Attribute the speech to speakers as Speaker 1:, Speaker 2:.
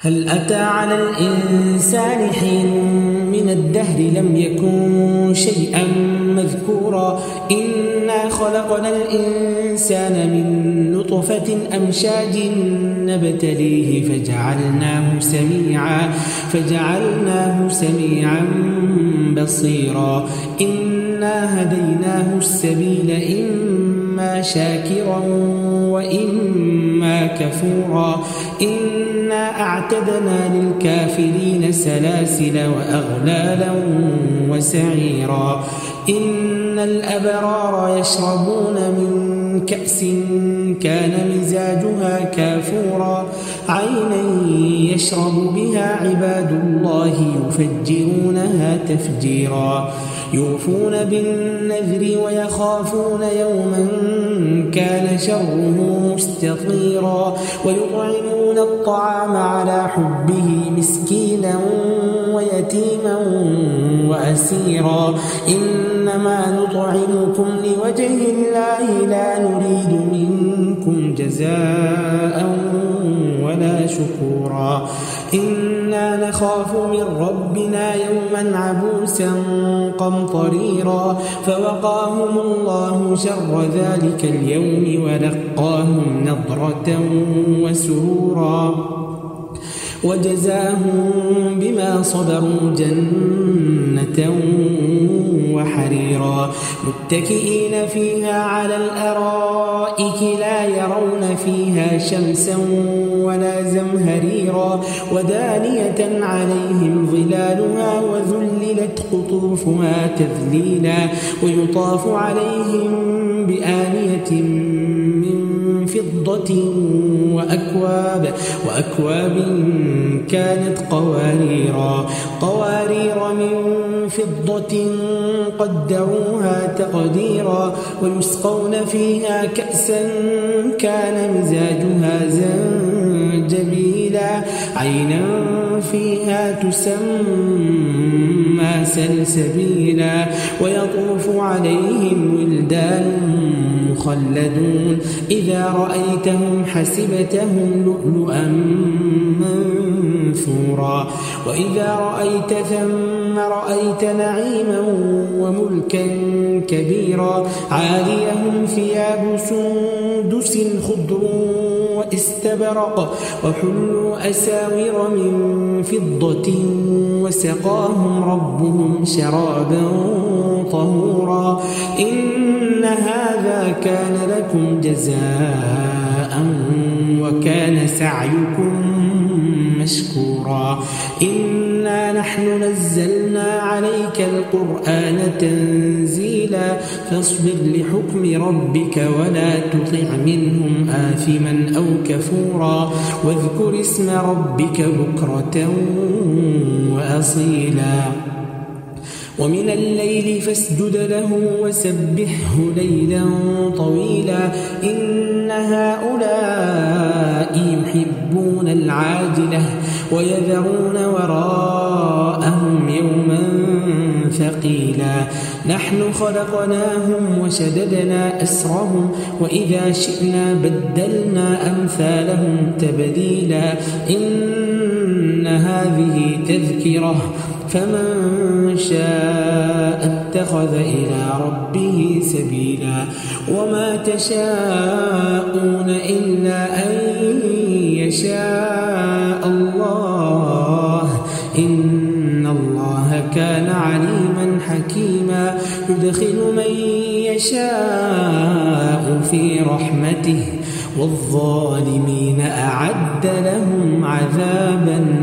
Speaker 1: هل أتى على الإنسان حين من الدهر لم يكن شيئا مذكورا إنا خلقنا الإنسان من نطفة أمشاج نبتليه فجعلناه سميعا بصيرا إنا هديناه السبيل إما شاكرا وإما كفورا إنا أعتدنا للكافرين سلاسل وأغلالا وسعيرا إن الأبرار يشربون من كأس كان مزاجها كافورا عينا يشرب بها عباد الله يفجرونها تفجيرا يوفون بالنذر ويخافون يوما كان شره مستطيرا ويطعمون الطعام على حبه مسكينا ويتيما وأسيرا إنما نطعمكم لوجه الله لا نريد منكم جزاء ولا شكورا إنا نخاف من ربنا يوما عبوسا قمطريرا فوقاهم الله شر ذلك اليوم ولقاهم نضرة وسرورا وجزاهم بما صبروا جنة وحريرا متكئين فيها على الأرائك لا يرون فيها شمسا ولا زمهريرا ودانية عليهم ظلالها وذللت قطوفها تذليلا ويطاف عليهم بآنية من فضة وأكواب كانت قوارير من فضة قدروها تقديرا ويسقون فيها كأسا كان مزاجها زنجبيلا عينا فيها تسمى سلسبيلا ويطوف عليهم ولدان مخلدون إذا رأيتهم حسبتهم لؤلؤا منثورا وإذا رأيت ثم رأيت نعيما وملكا كبيرا عاليهم ثياب سندس خضر واستبرق وحلوا أساور من فضة وسقاهم ربهم شرابا طهورا إن هذا كان لكم جزاء وكان سعيكم مشكورا إنا نحن نزلنا عليك القرآن تنزيلا فاصبر لحكم ربك ولا تطع منهم آثما أو كفورا واذكر اسم ربك بكرة وأصيلا ومن الليل فاسجد له وسبحه ليلا طويلا إن هؤلاء يحبون العاجلة ويذرون وراءهم يوما ثقيلا نحن خلقناهم وشددنا أسرهم وإذا شئنا بدلنا أمثالهم تبديلا إن هذه تذكرة فمن شاء اتخذ إلى ربه سبيلا وما تشاءون إلا أن يشاء الله إن الله كان عليما حكيما يدخل من يشاء في رحمته والظالمين أعد لهم عذابا